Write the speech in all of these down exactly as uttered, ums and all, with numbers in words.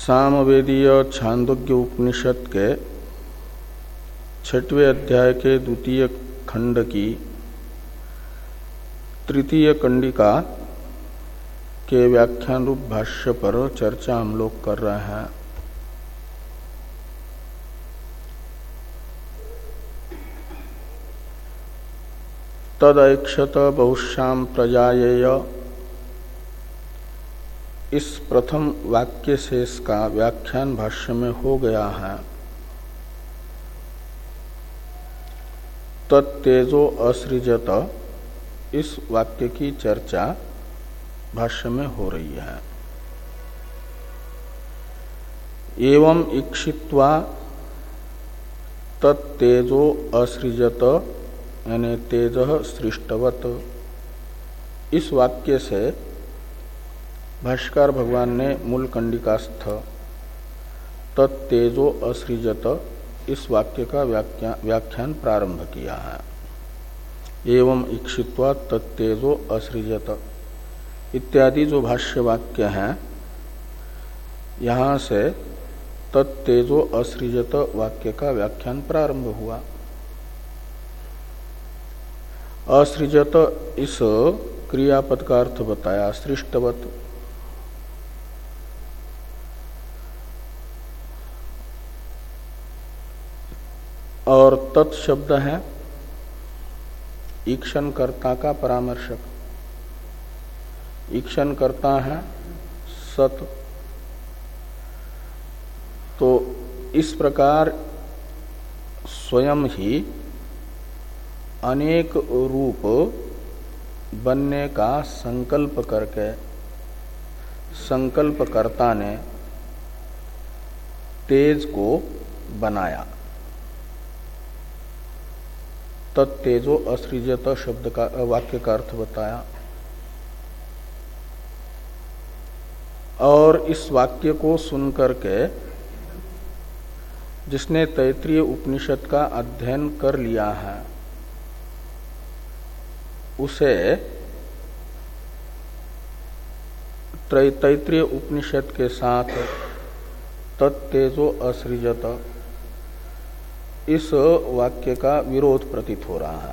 सामवेदीय छांदोग्य उपनिषद के छठवें अध्याय के द्वितीय खंड की तृतीय कंडिका के व्याख्यान रूप भाष्य पर चर्चा हम लोग कर रहे हैं। तदैक्षत बहुश्याम प्रजायेय, इस प्रथम वाक्य से इसका व्याख्यान भाष्य में हो गया है। तत्तेजो असृजत, इस वाक्य की चर्चा भाष्य में हो रही है। एवं इक्षित्वा तत्तेजो असृजत यानी तेजः सृष्टवत, इस वाक्य से भाष्यकार भगवान ने मूल कंडिकास्थ तत्तेजो असृजत इस वाक्य का व्याख्यान प्रारंभ किया है। एवं इक्षित्वा तत्तेजो असृजत इत्यादि जो भाष्य वाक्य हैं, यहाँ से तत्तेजो असृजत वाक्य का व्याख्यान प्रारंभ हुआ। असृजत इस क्रियापद का अर्थ बताया सृष्टवत। और तत्शब्द है ईक्षण कर्ता का परामर्शक। ईक्षण करता है सत। तो इस प्रकार स्वयं ही अनेक रूप बनने का संकल्प करके संकल्पकर्ता ने तेज को बनाया। तत्तेजो असृजत शब्द का वाक्य का अर्थ बताया। और इस वाक्य को सुनकर के जिसने तैत्रीय उपनिषद का अध्ययन कर लिया है, उसे तैत्रीय उपनिषद के साथ तत्तेजो असृजत इस वाक्य का विरोध प्रतीत हो रहा है।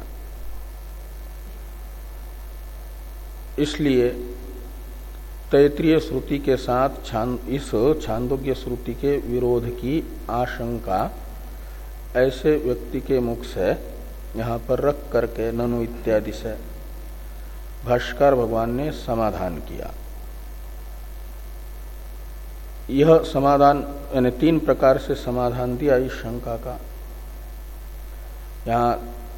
इसलिए तैत्रीय श्रुति के साथ छांद इस छांदोग्य श्रुति के विरोध की आशंका ऐसे व्यक्ति के मुख से यहाँ पर रख करके ननु इत्यादि से भाष्यकार भगवान ने समाधान किया। यह समाधान यानी तीन प्रकार से समाधान दिया इस शंका का। यहाँ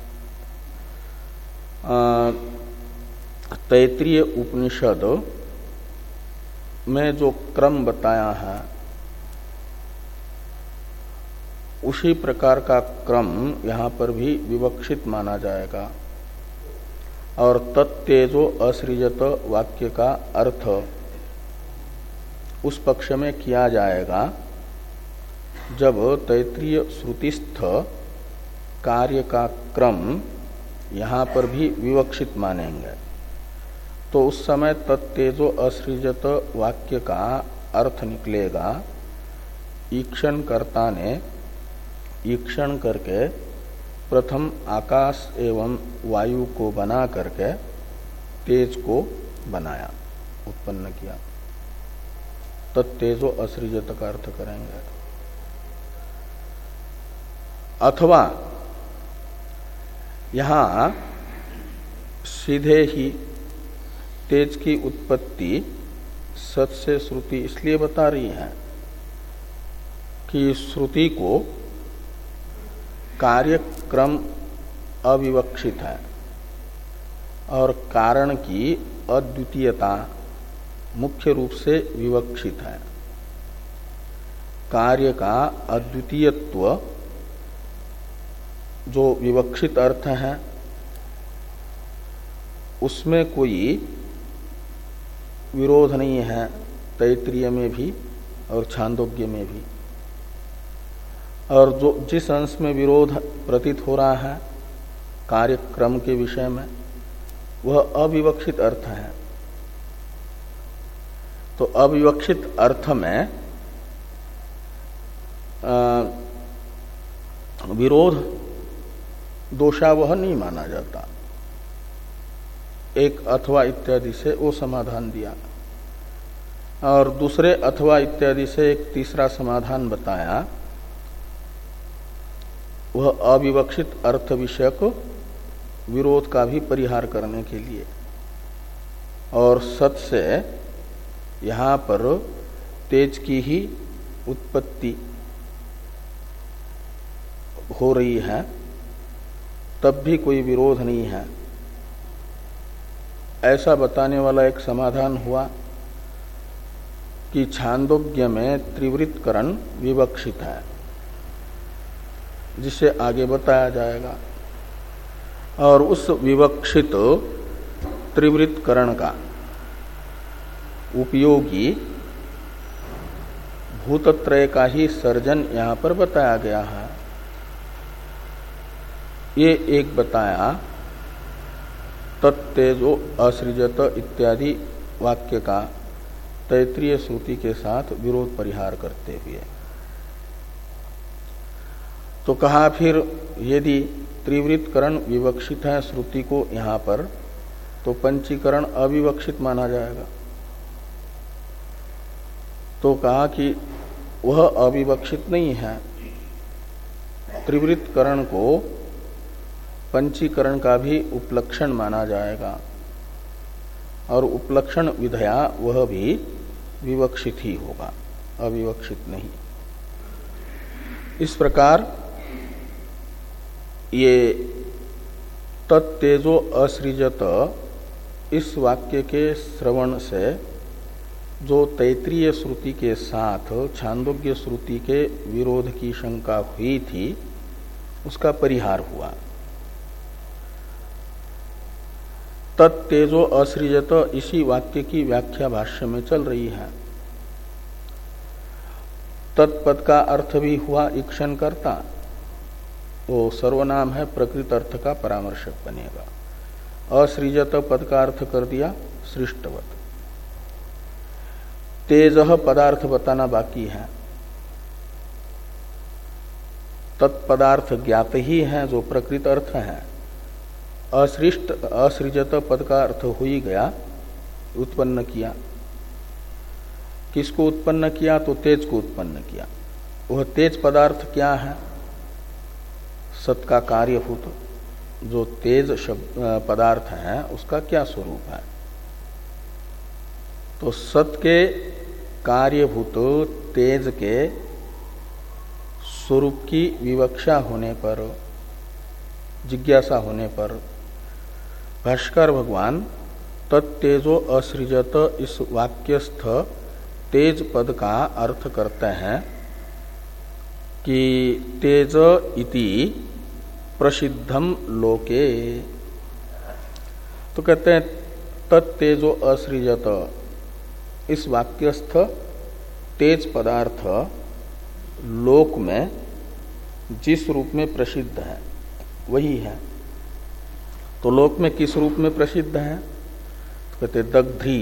तैत्रीय उपनिषद में जो क्रम बताया है, उसी प्रकार का क्रम यहाँ पर भी विवक्षित माना जाएगा। और तत्तेजो असृजत वाक्य का अर्थ उस पक्ष में किया जाएगा जब तैत्रीय श्रुतिस्थ कार्य का क्रम यहाँ पर भी विवक्षित मानेंगे, तो उस समय तत्तेजो असृजत वाक्य का अर्थ निकलेगा ईक्षण कर्ता ने ईक्षण करके प्रथम आकाश एवं वायु को बना करके तेज को बनाया, उत्पन्न किया। तत्तेजो असृजत का अर्थ करेंगे। अथवा यहाँ सीधे ही तेज की उत्पत्ति सत से श्रुति इसलिए बता रही है कि श्रुति को कार्यक्रम अविवक्षित है और कारण की अद्वितीयता मुख्य रूप से विवक्षित है। कार्य का अद्वितीयत्व जो विवक्षित अर्थ है, उसमें कोई विरोध नहीं है, तैत्रीय में भी और छांदोग्य में भी। और जो जिस अंश में विरोध प्रतीत हो रहा है कार्यक्रम के विषय में, वह अविवक्षित अर्थ है। तो अविवक्षित अर्थ में विरोध दोषावह नहीं माना जाता। एक अथवा इत्यादि से वो समाधान दिया और दूसरे अथवा इत्यादि से एक तीसरा समाधान बताया, वह अविवक्षित अर्थ विषयक विरोध का भी परिहार करने के लिए। और सत से यहाँ पर तेज की ही उत्पत्ति हो रही है, तब भी कोई विरोध नहीं है, ऐसा बताने वाला एक समाधान हुआ कि छांदोग्य में त्रिवृत्तकरण विवक्षित है, जिसे आगे बताया जाएगा। और उस विवक्षित त्रिवृत्तकरण का उपयोगी भूतत्रय का ही सर्जन यहाँ पर बताया गया है। ये एक बताया तत्तेजो असृजत इत्यादि वाक्य का तैत्रीय श्रुति के साथ विरोध परिहार करते हुए। तो कहा फिर यदि त्रिवृत्तकरण विवक्षित है श्रुति को यहाँ पर, तो पंचीकरण अविवक्षित माना जाएगा। तो कहा कि वह अविवक्षित नहीं है, त्रिवृत्तकरण को पंचीकरण का भी उपलक्षण माना जाएगा और उपलक्षण विधया वह भी विवक्षित ही होगा, अविवक्षित नहीं। इस प्रकार ये तत्तेजो असृजत इस वाक्य के श्रवण से जो तैत्रीय श्रुति के साथ छांदोग्य श्रुति के विरोध की शंका हुई थी, उसका परिहार हुआ। तत्तेजो असृजत इसी वाक्य की व्याख्या भाष्य में चल रही है। तत्पद का अर्थ भी हुआ ईक्षण करता, वो सर्वनाम है, प्रकृत अर्थ का परामर्शक बनेगा। असृजत पद का अर्थ कर दिया सृष्टवत। तेजह पदार्थ बताना बाकी है। तत्पदार्थ ज्ञात ही है जो प्रकृत अर्थ है। असृष्ट असृजत पद का अर्थ हो ही गया, उत्पन्न किया। किसको उत्पन्न किया? तो तेज को उत्पन्न किया। वह तेज पदार्थ क्या है? सत का कार्यभूत जो तेज शब्द पदार्थ है उसका क्या स्वरूप है? तो सत के कार्यभूत तेज के स्वरूप की विवक्षा होने पर, जिज्ञासा होने पर भाष्कर भगवान तत्तेजो असृजत इस वाक्यस्थ तेज पद का अर्थ करते हैं कि तेज इति प्रसिद्धम लोके। तो कहते हैं तत्तेजो असृजत इस वाक्यस्थ तेज पदार्थ लोक में जिस रूप में प्रसिद्ध है वही है। तो लोक में किस रूप में प्रसिद्ध है? तो कहते दग्धी,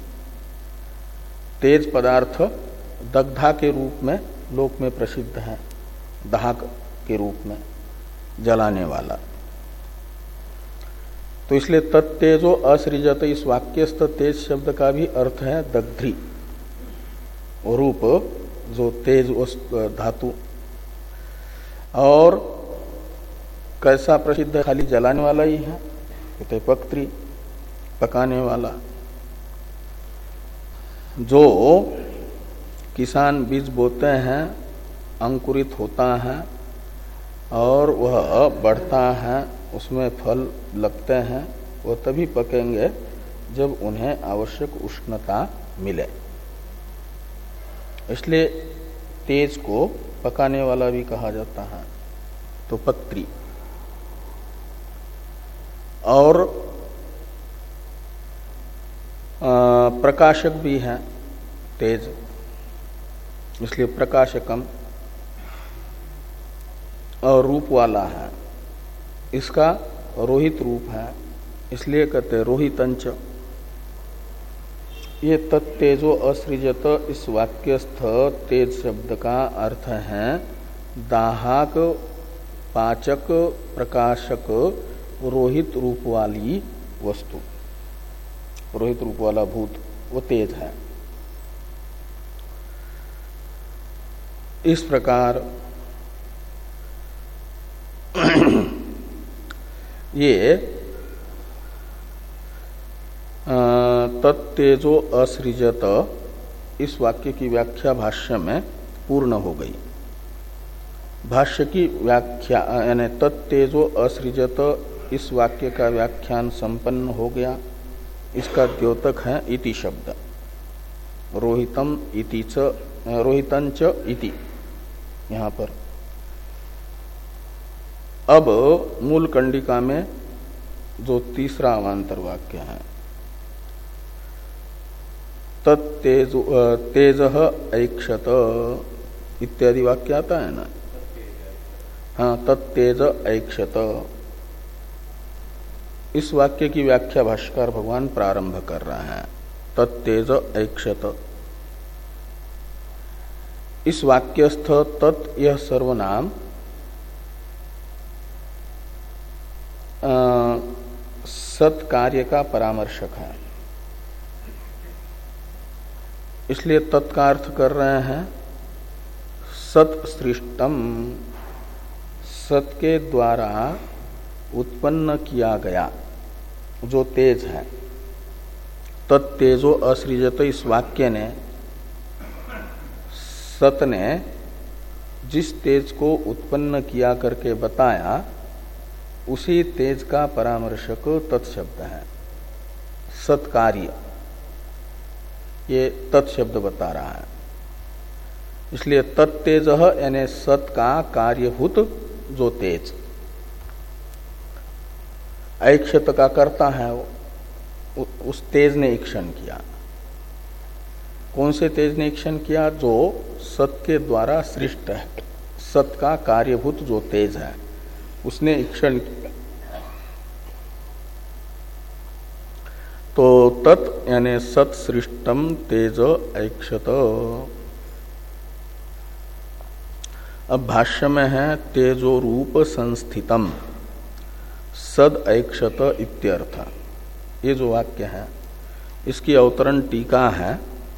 तेज पदार्थ दग्धा के रूप में लोक में प्रसिद्ध है, दाहक के रूप में, जलाने वाला। तो इसलिए तत्तेजो असृजत इस वाक्यस्थ तेज शब्द का भी अर्थ है दग्धी, रूप जो तेज धातु। और कैसा प्रसिद्ध है? खाली जलाने वाला ही है, कहते पक्त्री, पकाने वाला। जो किसान बीज बोते हैं, अंकुरित होता है और वह बढ़ता है, उसमें फल लगते हैं, वह तभी पकेंगे जब उन्हें आवश्यक उष्णता मिले। इसलिए तेज को पकाने वाला भी कहा जाता है, तो पत्री। और प्रकाशक भी है तेज, इसलिए प्रकाशकम। और रूप वाला है, इसका रोहित रूप है, इसलिए कहते रोहितंच। ये तत्तेजो असृजत इस वाक्यस्थ तेज शब्द का अर्थ है दाहक पाचक प्रकाशक रोहित रूप वाली वस्तु, रोहित रूप वाला भूत, वो तेज है। इस प्रकार ये तत्तेजो असृजत इस वाक्य की व्याख्या भाष्य में पूर्ण हो गई। भाष्य की व्याख्या यानी तत्तेजो असृजत इस वाक्य का व्याख्यान संपन्न हो गया। इसका द्योतक है इति शब्द, रोहितम इति च, रोहितंच इति यहाँ पर। अब मूल कंडिका में जो तीसरा अवान्तर वाक्य है, तत्तेज तेजः ऐक्षत इत्यादि वाक्य आता है ना। हाँ, तत्तेज ऐक्षत, इस वाक्य की व्याख्या भाष्यकार भगवान प्रारंभ कर रहे हैं। तत्तेज ऐक्षत, इस वाक्यस्थ तत् यह सर्वनाम सत कार्य का परामर्शक है, इसलिए तत्का अर्थ कर रहे हैं सत सृष्टम, सत के द्वारा उत्पन्न किया गया जो तेज है। तत्तेजो असृजत, इस वाक्य ने, सत ने जिस तेज को उत्पन्न किया करके बताया, उसी तेज का परामर्शक तत्शब्द है। सत्कार्य, ये तत्शब्द बता रहा है। इसलिए तत्तेज यानी सत का कार्यभूत जो तेज, ऐक्षत का करता है वो, उस तेज ने ईक्षण किया। कौन से तेज ने ईक्षण किया? जो सत के द्वारा सृष्ट है, सत का कार्यभूत जो तेज है, उसने ईक्षण किया। तो तत् यानी सत सृष्टम तेज ऐक्षत। अब भाष्य में है तेजो रूप संस्थितम सद ऐक्षत इत्यर्थ। ये जो वाक्य है इसकी अवतरण टीका है,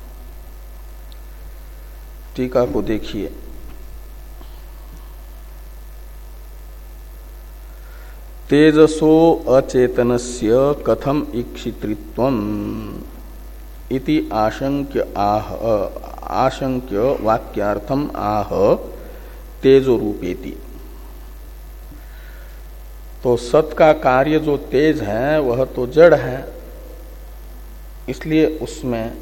टीका को देखिए। तेजसो अचेतनस्य कथम ईक्षितृत्वम् इति आशंक्य आह आशंक्य वाक्यार्थम आह तेजो रूपेति। तो सत का कार्य जो तेज है वह तो जड़ है, इसलिए उसमें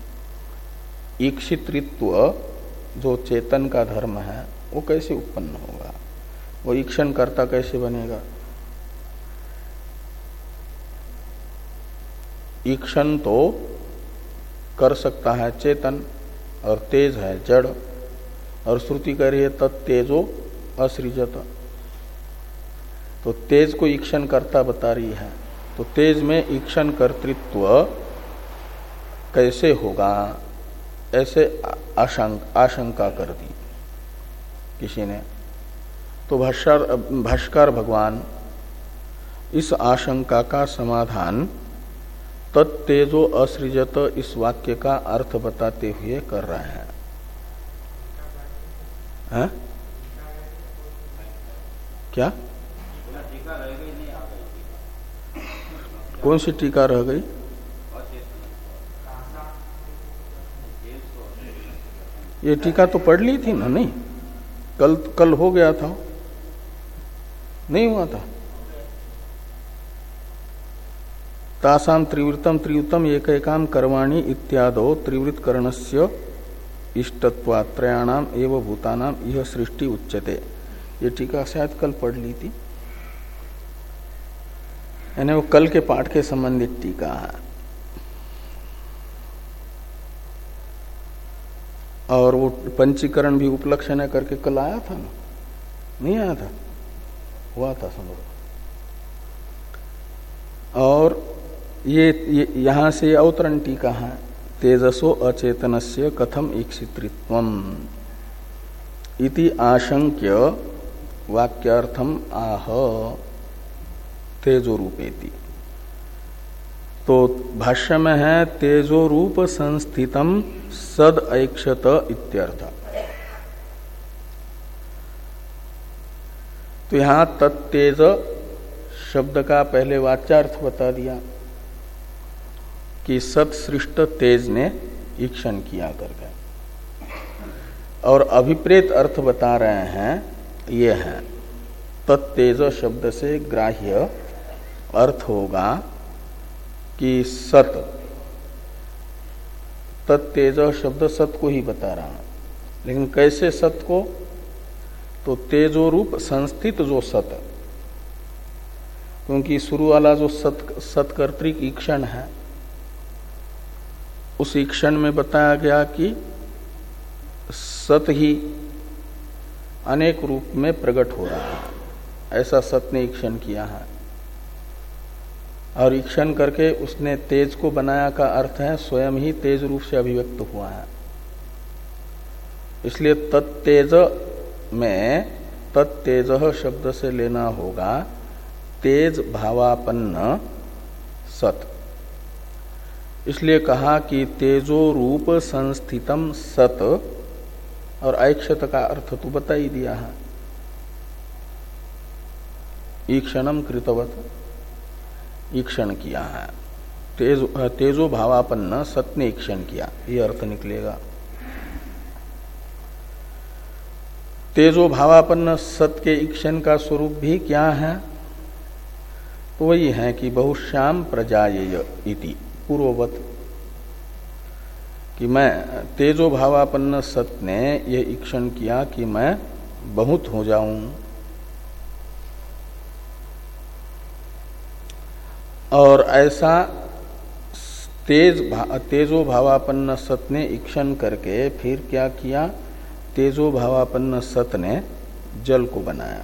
ईक्षितृत्व जो चेतन का धर्म है वो कैसे उत्पन्न होगा? वो ईक्षण कर्ता कैसे बनेगा? ईक्षण तो कर सकता है चेतन, और तेज है जड़, और श्रुति कह रही है तत्तेजो असृजत। तो तेज को ईक्षण कर्ता बता रही है, तो तेज में ईक्षण कर्तृत्व कैसे होगा, ऐसे आशंक, आशंका कर दी किसी ने। तो भाष्कर भाष्कर भगवान इस आशंका का समाधान तत्तेजो असृजत इस वाक्य का अर्थ बताते हुए कर रहे हैं। है? क्या? कौन सी टीका रह गई? ये टीका तो पढ़ ली थी ना? नहीं, कल कल हो गया था, नहीं हुआ था। तासाम त्रिवृतम त्रिवृतम एकैकाम कर्माणि इत्यादो त्रिवृत करणस्य इष्टत्वात्रयाणाम एवं भूतानाम यह सृष्टि उच्यते। ये टीका शायद कल पढ़ ली थी, यानी वो कल के पाठ के संबंधित टीका है। और वो पंचीकरण भी उपलक्षण करके कल आया था ना? नहीं आया था? हुआ था समझो। और ये, ये यहां से अवतरण टीका है, तेजसो अचेतनस्य कथम ईक्षितृत्वम् इति आशंक्य वाक्यार्थम आह तेजो रूपेति। तो भाष्य में है तेजो रूप संस्थितम सद ऐक्षत इत्यर्थ। तो यहां तत्तेज शब्द का पहले वाच्यार्थ बता दिया कि सत्सृष्ट तेज ने ईक्षण किया करके, और अभिप्रेत अर्थ बता रहे हैं ये है तत्तेज शब्द से ग्राह्य अर्थ होगा कि सत, तत्तेज शब्द सत को ही बता रहा है, लेकिन कैसे सत को? तो तेजो रूप संस्थित जो सत, क्योंकि शुरू वाला जो सत सत्कर्तृक ईक्षण है उस ईक्षण में बताया गया कि सत ही अनेक रूप में प्रकट हो रहा है, ऐसा सत ने ईक्षण किया है। और ईक्षण करके उसने तेज को बनाया का अर्थ है स्वयं ही तेज रूप से अभिव्यक्त हुआ है। इसलिए तत्तेज में तत्तेज शब्द से लेना होगा तेज भावापन्न सत। इसलिए कहा कि तेजो रूप संस्थितम सत, और ऐक्षत का अर्थ तो बता ही दिया है, ईक्षणम कृतवत, ईक्षण किया है। तेज तेजो भावापन्न सत ने ईक्षण किया, ये अर्थ निकलेगा। तेजो भावापन्न सत के ईक्षण का स्वरूप भी क्या है? तो वही है कि बहुश्याम प्रजायेय इति पूर्ववत, कि मैं तेजो भावापन्न सत ने यह ईक्षण किया कि मैं बहुत हो जाऊं। और ऐसा तेज भा, तेजो भावापन्न सत ने ईक्षण करके फिर क्या किया? तेजो भावापन्न सत ने जल को बनाया।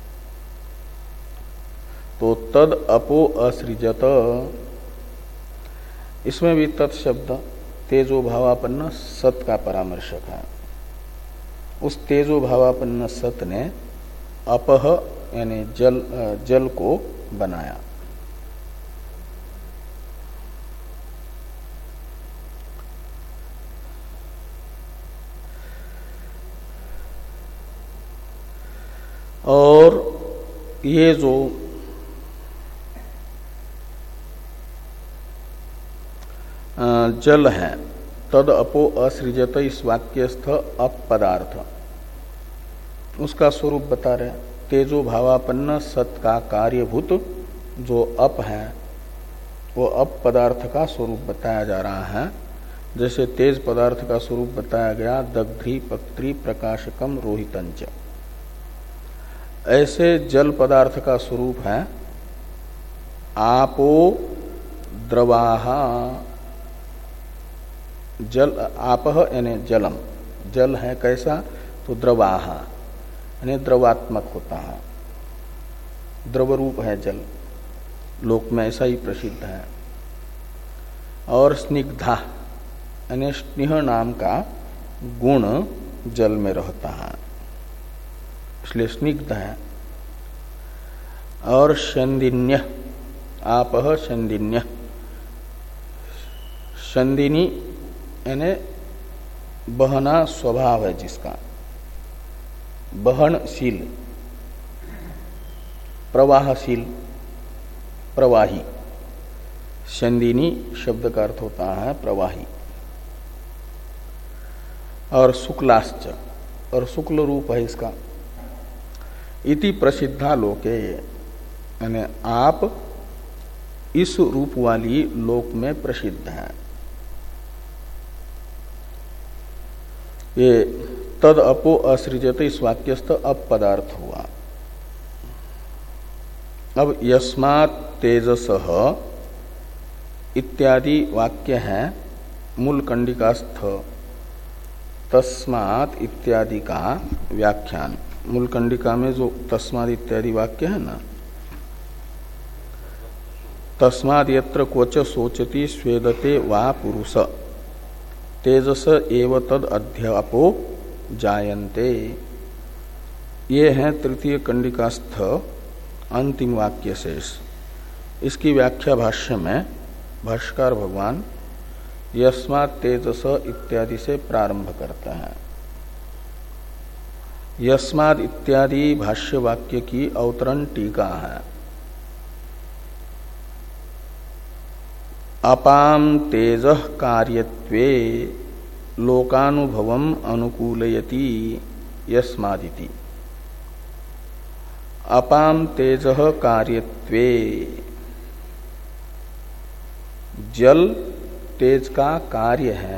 तो तद अपो असृजत, इसमें भी तत् शब्द तेजो भावापन्न सत का परामर्शक है। उस तेजो भावापन्न सत ने अपह यानी जल जल को बनाया। और ये जो जल है तद अपो असृजत, इस वाक्यस्थ अप पदार्थ, उसका स्वरूप बता रहे। तेजो भावापन्न सत का कार्यभूत जो अप है वो अप पदार्थ का स्वरूप बताया जा रहा है। जैसे तेज पदार्थ का स्वरूप बताया गया दग्ध्री पक्त्री प्रकाशकम रोहितंच, ऐसे जल पदार्थ का स्वरूप है आपो द्रवाहा। जल आपह यानी जलम, जल है कैसा? तो द्रवाहा यानी द्रवात्मक होता है, द्रव रूप है जल, लोक में ऐसा ही प्रसिद्ध है। और स्निग्धा यानी स्नेह नाम का गुण जल में रहता है, इसलिए स्निग्ध है। और शंदिन्य, आपह शंदिन्य, शंदिनी यानी बहना स्वभाव है जिसका, बहनशील, प्रवाहशील, प्रवाही। शंदिनी शब्द का अर्थ होता है प्रवाही। और शुक्लाश्च, और शुक्ल रूप है इसका। इति प्रसिद्धा लोके, यानी आप इस रूप वाली लोक में प्रसिद्ध है। ये तद अपो असृजत इस वाक्यस्थ अप पदार्थ हुआ। अब यस्मात् तेजसः इत्यादि वाक्य है मूल कंडिकास्थ तस्मात् इत्यादि का व्याख्यान। मूल कंडिका में जो तस्मात् इत्यादि वाक्य है ना, तस्मात् यत्र क्वच सोचति स्वेदते वा पुरुष तेजस एव तद अध्यापो जायन्ते, ये है तृतीय कंडिकास्थ अंतिम वाक्य शेष। इसकी व्याख्या भाष्य में भाष्यकार भगवान यस्मात् तेजस इत्यादि से प्रारंभ करते हैं। यस्माद् इत्यादि भाष्य वाक्य की अवतरण टीका है। अपाम तेजः कार्यत्वे लोकानुभवम अनुकूलयति यस्मादिति। अपाम तेजः कार्यत्वे, जल तेज का कार्य है,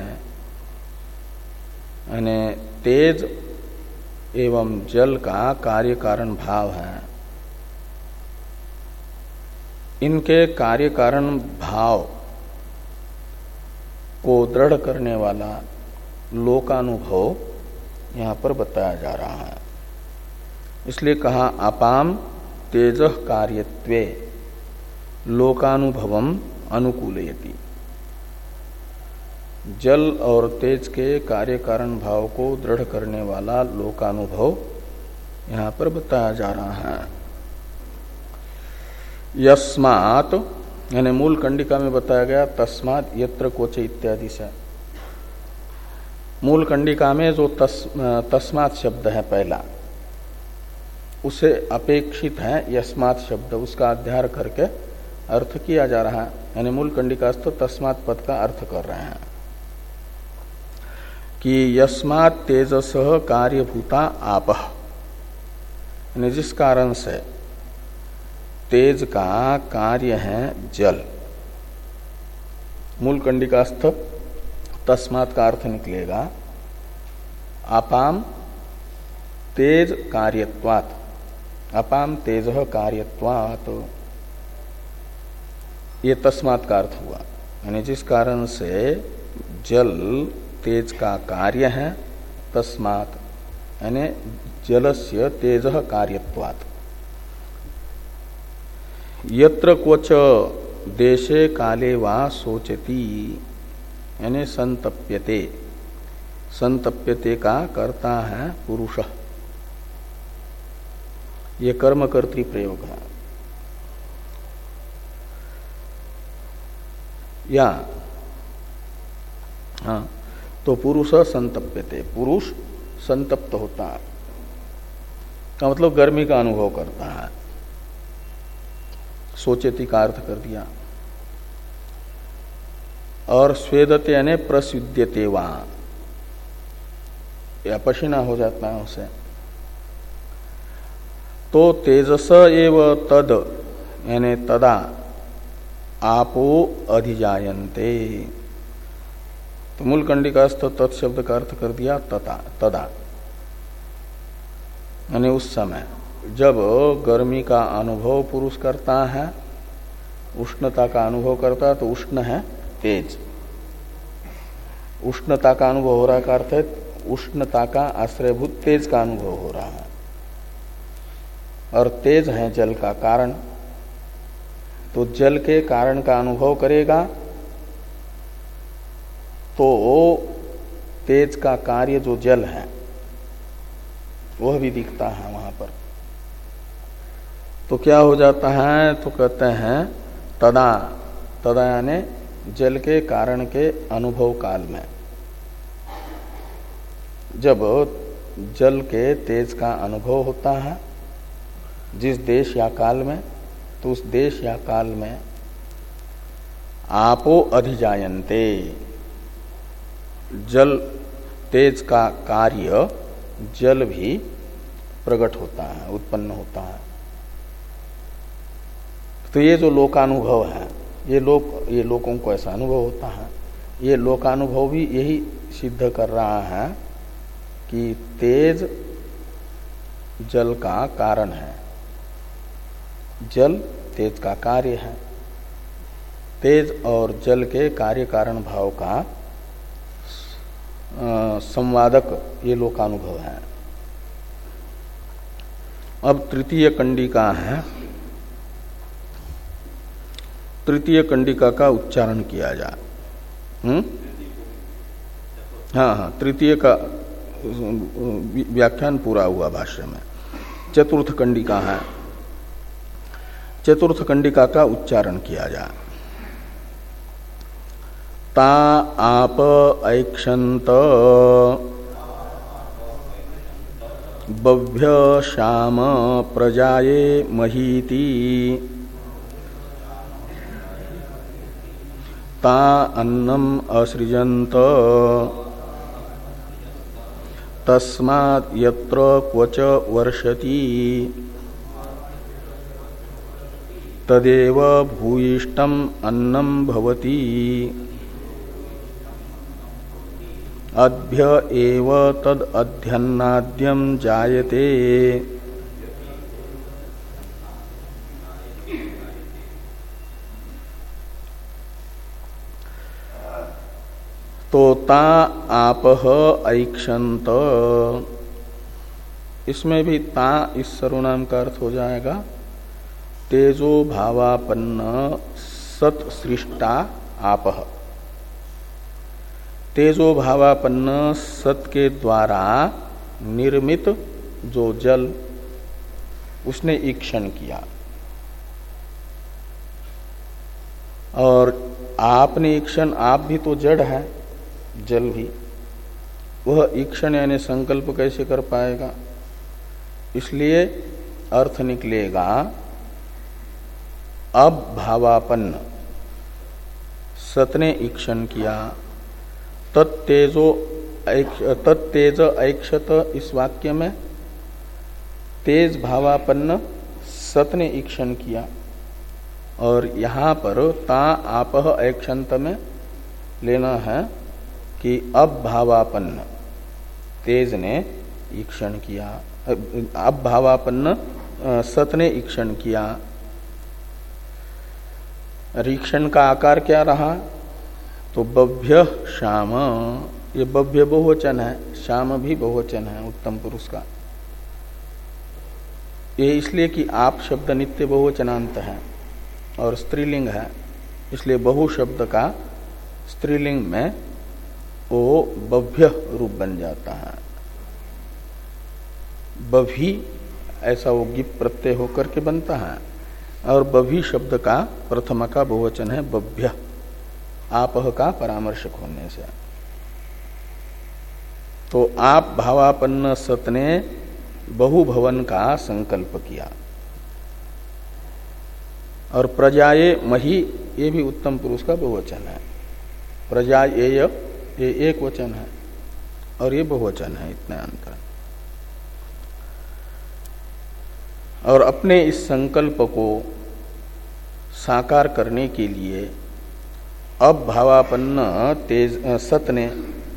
यानी तेज एवं जल का कार्य कारण भाव है। इनके कार्य कारण भाव को दृढ़ करने वाला लोकानुभव यहाँ पर बताया जा रहा है। इसलिए कहा अपाम तेजः कार्यत्वे लोकानुभवम अनुकूलयति। जल और तेज के कार्य कारण भाव को दृढ़ करने वाला लोकानुभव यहाँ पर बताया जा रहा है। यस्मात् यानी मूल कंडिका में बताया गया तस्मात् यत्र कोच इत्यादि से। मूल कंडिका में जो तस, तस्मात् शब्द है पहला, उसे अपेक्षित है यस्मात् शब्द, उसका अध्यार करके अर्थ किया जा रहा है। यानी मूल कंडिकास्थ तस्मात् पद का अर्थ कर रहे हैं कि यस्मात् तेजसः कार्यभूता आपः, यानी जिस कारण से तेज का कार्य है जल। मूल कंडिकास्थ तस्मात् का अर्थ निकलेगा अपाम तेज कार्यत्वात्, अपाम तेजः कार्यत्वात्, ये तस्मात् का अर्थ हुआ। यानी जिस कारण से जल तेज का कार्य है, तस्मात् यानी जलस्य तेजः कार्यत्वात्। यत्र क्वच देशे काले वा सोचती, यानी संतप्यते। संतप्यते का कर्ता है पुरुष, ये कर्मकर्तृ प्रयोग है। या हाँ, तो पुरुष संतप्यते, पुरुष संतप्त होता है का मतलब गर्मी का अनुभव करता है। सोचेति का अर्थ कर दिया। और स्वेदते यानी प्रस्युद्यते वहां, या पसीना हो जाता है उसे। तो तेजस एव तद यानी तदा आपो अधिजायन्ते। तो मूल कंडिकास्थ तत्शब्द का अर्थ कर दिया तथा, तदा यानी उस समय जब गर्मी का अनुभव पुरुष करता है, उष्णता का अनुभव करता है, तो उष्ण है तेज। उष्णता का अनुभव हो रहा का अर्थ है उष्णता का आश्रयभूत तेज का अनुभव हो रहा है। और तेज है जल का कारण, तो जल के कारण का अनुभव करेगा तो तेज का कार्य जो जल है वह भी दिखता है वहां पर। तो क्या हो जाता है, तो कहते हैं तदा, तदा यानी जल के कारण के अनुभव काल में, जब जल के तेज का अनुभव होता है जिस देश या काल में, तो उस देश या काल में आपो अधिजायन्ते, जल तेज का कार्य जल भी प्रकट होता है, उत्पन्न होता है। तो ये जो लोकानुभव है, ये लोक ये लोगों को ऐसा अनुभव होता है। ये लोकानुभव भी यही सिद्ध कर रहा है कि तेज जल का कारण है, जल तेज का कार्य है। तेज और जल के कार्य कारण भाव का संवादक ये लोकानुभव है। अब तृतीय कंडिका है, तृतीय कंडिका का उच्चारण किया जाए। हम्म हाँ हाँ, तृतीय का व्याख्यान पूरा हुआ भाष्य में। चतुर्थ कंडिका है, चतुर्थ कंडिका का उच्चारण किया जाए। ता आप ऐक्षंत बभ्य श्याम प्रजाये महीति ता अन्नम असृजंत तस्मात् यत्र क्वच वर्षति तदेव भूयिष्ठम अन्नम भवति अद्भ्य एव तद अध्यन्नाद्यम जायते तो ता आपह ऐक्षंत, इसमें भी ता इस सर्वनाम का अर्थ हो जाएगा तेजो भावापन्न सत सृष्टा आपह। तेजो भावापन्न सत के द्वारा निर्मित जो जल उसने ईक्षण किया, और आपने ईक्षण, आप भी तो जड़ है, जल भी, वह ईक्षण यानी संकल्प कैसे कर पाएगा? इसलिए अर्थ निकलेगा अब भावापन्न सत ने ईक्षण किया, तत्तेजो तत्तेज ऐक्षत, इस वाक्य में तेज भावापन्न सत ने ईक्षण किया, और यहां पर ता आपह ऐक्षंत में लेना है कि अब भावापन्न तेज ने ईक्षण किया, अब भावापन्न सत ने ईक्षण किया। रीक्षण का आकार क्या रहा? तो बभ्य श्याम, ये बभ्य बहुवचन है, श्याम भी बहुवचन है उत्तम पुरुष का। ये इसलिए कि आप शब्द नित्य बहुवचनांत है और स्त्रीलिंग है, इसलिए बहु शब्द का स्त्रीलिंग में वो बभ्य रूप बन जाता है। बभी ऐसा वो गिप प्रत्यय होकर के बनता है, और बभी शब्द का प्रथम का बहुवचन है बभ्य, आपह का परामर्शक होने से। तो आप भावापन्न सत ने बहुभवन का संकल्प किया, और प्रजाये मही, ये भी उत्तम पुरुष का बहुवचन है। प्रजायेय ये एक वचन है और ये बहुवचन है, इतना अंतर। और अपने इस संकल्प को साकार करने के लिए अब भावापन्न तेज सत ने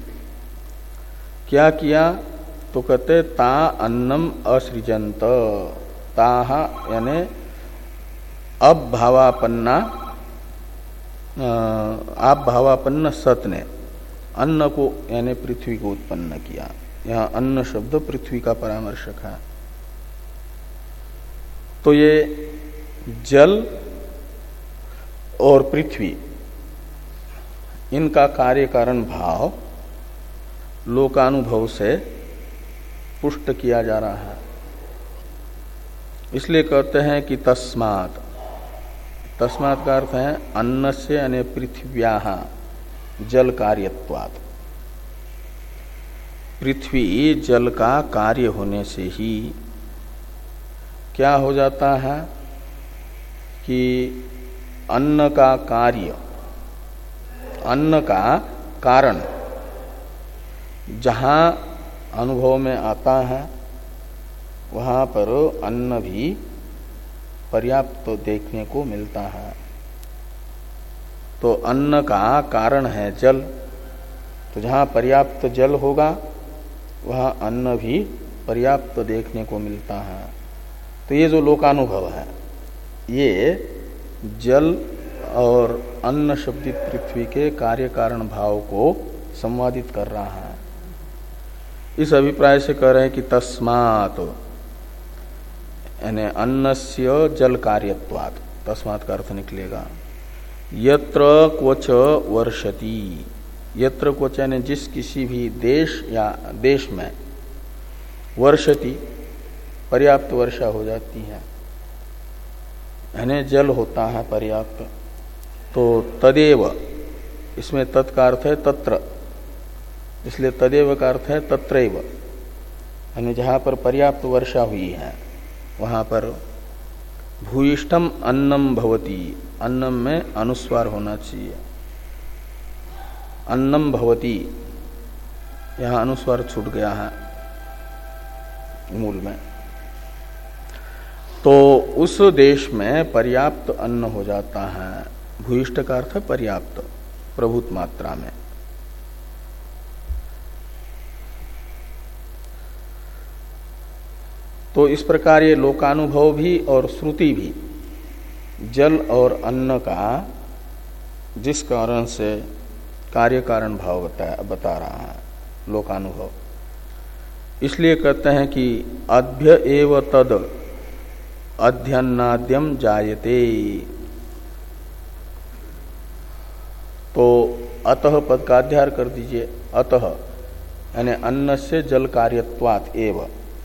क्या किया? तो कहते ता अन्नम असृजंत, ताह यानी अब भावापन्ना, आप भावापन्न सत ने अन्न को यानी पृथ्वी को उत्पन्न किया। यहाँ अन्न शब्द पृथ्वी का परामर्शक है। तो ये जल और पृथ्वी, इनका कार्य कारण भाव लोकानुभव से पुष्ट किया जा रहा है। इसलिए कहते हैं कि तस्मात्, तस्मात् का अर्थ है अन्न से यानी पृथ्व्याः जल कार्यत्वात्, पृथ्वी जल का कार्य होने से ही क्या हो जाता है कि अन्न का कार्य, अन्न का कारण जहां अनुभव में आता है वहां पर अन्न भी पर्याप्त तो देखने को मिलता है। तो अन्न का कारण है जल, तो जहां पर्याप्त जल होगा वहां अन्न भी पर्याप्त तो देखने को मिलता है। तो ये जो लोकानुभव है, ये जल और अन्न शब्दित पृथ्वी के कार्य कारण भाव को संवादित कर रहा है। इस अभिप्राय से कह रहे हैं कि तस्मात् यानी अन्नस्य जल कार्यत्वात्, तस्मात् का अर्थ निकलेगा यत्र क्वच वर्षति, यत्र क्वच यानी जिस किसी भी देश या देश में, वर्षति पर्याप्त वर्षा हो जाती है, यानी जल होता है पर्याप्त। तो तदेव, इसमें तत् का अर्थ है तत्र, इसलिए तदेव का अर्थ है तत्रैव, यानी जहां पर पर्याप्त वर्षा हुई है वहां पर भूयिष्ठम अन्नम भवति, अन्नम में अनुस्वार होना चाहिए, अन्नम भवति, यहां अनुस्वार छूट गया है मूल में। तो उस देश में पर्याप्त अन्न हो जाता है, भूयिष्ठ का अर्थ पर्याप्त, प्रभुत मात्रा में। तो इस प्रकार ये लोकानुभव भी और श्रुति भी जल और अन्न का जिस कारण से कार्य कारण भाव बताया बता रहा है लोकानुभव, इसलिए कहते हैं कि अभ्य एव तद अध्यन्नाद्यम जायते। तो अतः पद का अध्यार कर दीजिए, अतः यानी अन्न से जल कार्यत्वात् एव,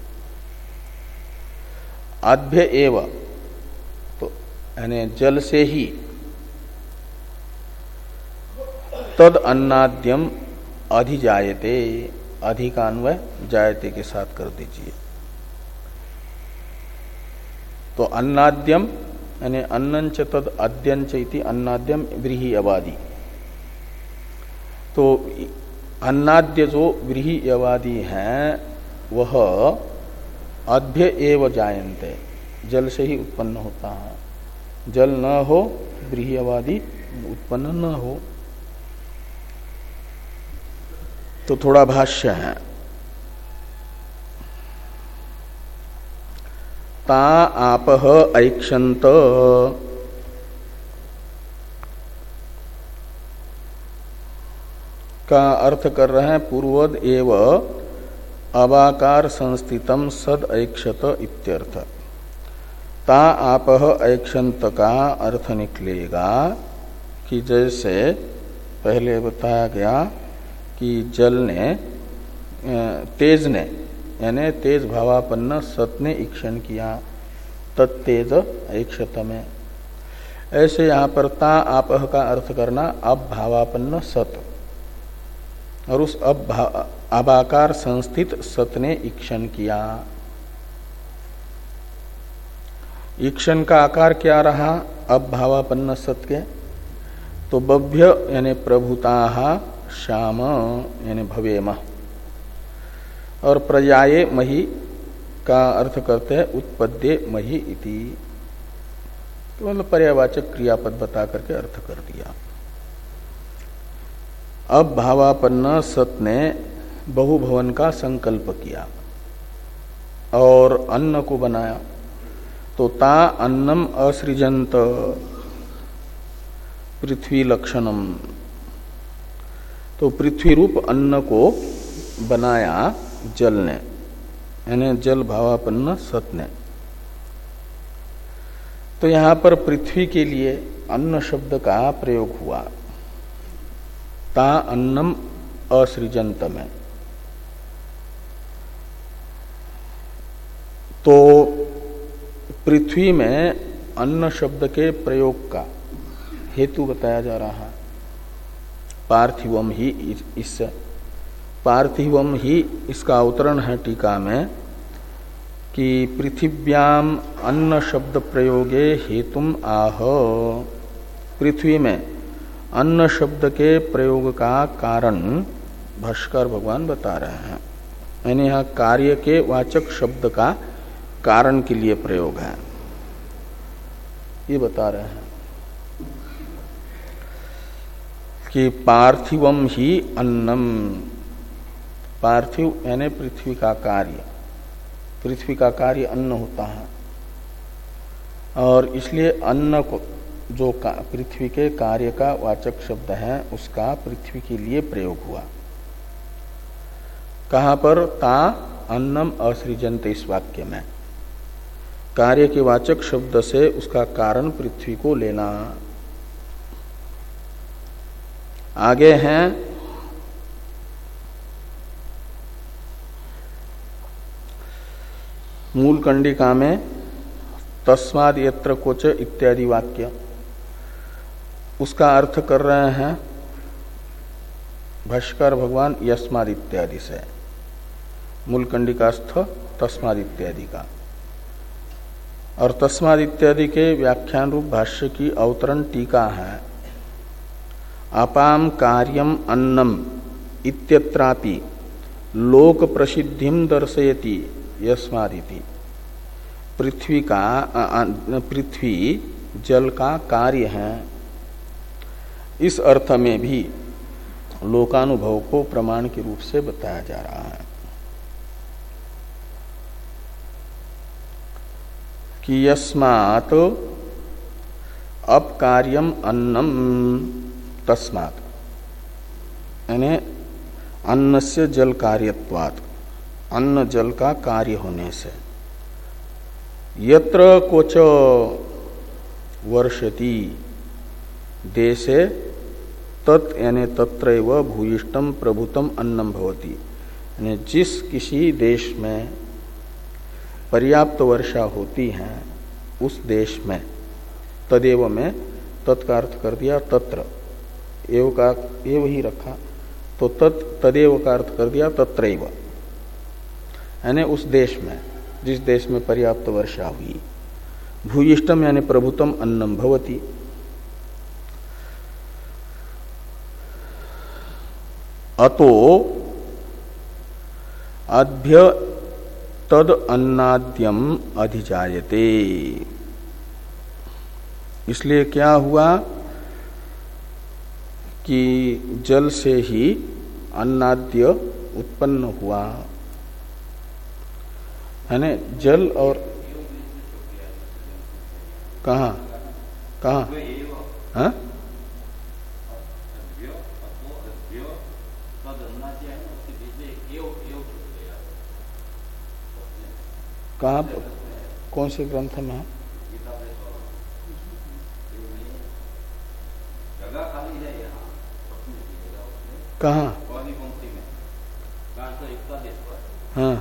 अभ्य एव तो यानी जल से ही, तद अन्नाद्यम अधिजायते, अधिकान्वय जायते के साथ कर दीजिए। तो अन्नाद्यम यानी अन्नंच तद अद्यंच इति अन्नाद्यम व्रीहि अवादि। तो अन्नाद्य जो व्रीहि अवादि है वह अभ्य एव जायन्ते, जल से ही उत्पन्न होता है, जल न हो व्रीहि अवादि उत्पन्न न हो। तो थोड़ा भाष्य है, ता आपह ऐक्षन्त का अर्थ कर रहे हैं पूर्वद एव अवाकार संस्थितम सद ऐक्षत इत्यर्थ। ता आपह ऐक्षन्त का अर्थ निकलेगा कि जैसे पहले बताया गया कि जल ने तेज ने यानी तेज भावापन्न सत ने ईक्षण किया, तत्तेज ऐक्षत में। ऐसे यहां पर ता आपह का अर्थ करना अब भावापन्न सत, और उस अब अबाकार संस्थित सत ने ईक्षण किया। ईक्षण का आकार क्या रहा अब भावापन्न सत के? तो बभ्य यानी प्रभुताः श्याम यानी भवेम, और प्रजाये मही का अर्थ करते हैं उत्पद्ये मही इति, तो मतलब पर्यावाचक क्रियापद बता करके अर्थ कर दिया। अब भावापन्न सत ने बहुभवन का संकल्प किया और अन्न को बनाया। तो ता अन्नम असृजंत पृथ्वी लक्षणम, तो पृथ्वी रूप अन्न को बनाया जल ने, यानी जल भावापन्न सत ने। तो यहां पर पृथ्वी के लिए अन्न शब्द का प्रयोग हुआ, ता अन्नम असृजंत में। तो पृथ्वी में अन्न शब्द के प्रयोग का हेतु बताया जा रहा है, पार्थिवम ही, इस पार्थिवम ही इसका अवतरण है टीका में कि पृथिव्याम अन्न शब्द प्रयोगे हेतुम आह, पृथ्वी में अन्न शब्द के प्रयोग का कारण भाष्कर भगवान बता रहे हैं, यानी यहां कार्य के वाचक शब्द का कारण के लिए प्रयोग है, ये बता रहे हैं कि पार्थिवम ही अन्नम, पार्थिव यानी पृथ्वी का कार्य, पृथ्वी का कार्य अन्न होता है, और इसलिए अन्न को जो पृथ्वी के कार्य का वाचक शब्द है उसका पृथ्वी के लिए प्रयोग हुआ। कहां पर? ता अन्नम असृजन्त, इस वाक्य में कार्य के वाचक शब्द से उसका कारण पृथ्वी को लेना। आगे हैं मूल कंडिका में तस्माद् यत्र कोच इत्यादि वाक्य, उसका अर्थ कर रहे हैं भाष्यकार भगवान यस्माद् इत्यादि से, मूल कंडिकास्थ तस्माद् इत्यादि का। और तस्माद् इत्यादि के व्याख्यान रूप भाष्य की अवतरण टीका है। अपाम कार्यम अन्नम इत्यत्रापि लोक प्रसिद्धिम दर्शयति यस्मादिति। पृथ्वी का पृथ्वी जल का कार्य है, इस अर्थ में भी लोकानुभव को प्रमाण के रूप से बताया जा रहा है कि यस्मात् अपकार्यम अन्नम तस्मात्, यानी अन्न से जल कार्यत्वात्, अन्न जल का कार्य होने से, यत्र कोच वर्षति देशे तत् यानी तत्रैव भूयिष्ठम प्रभुतम अन्नम भवति, यानी जिस किसी देश में पर्याप्त वर्षा होती है उस देश में, तदेव में तत्का अर्थ कर दिया तत्र, एव का एव ही रखा तो तत् तदेव का अर्थ कर दिया तत्रैव, यानी उस देश में, जिस देश में पर्याप्त वर्षा हुई। भूयिष्ठम यानी प्रभुतम अन्नम भवति, अतो अभ्य तद अन्नाद्यम अधिजायते। इसलिए क्या हुआ कि जल से ही अन्नाद्य उत्पन्न हुआ, है ना। जल और कहाँ कहाँ हाँ? कहाँ कौन से ग्रंथ में है? कहाँ? हाँ,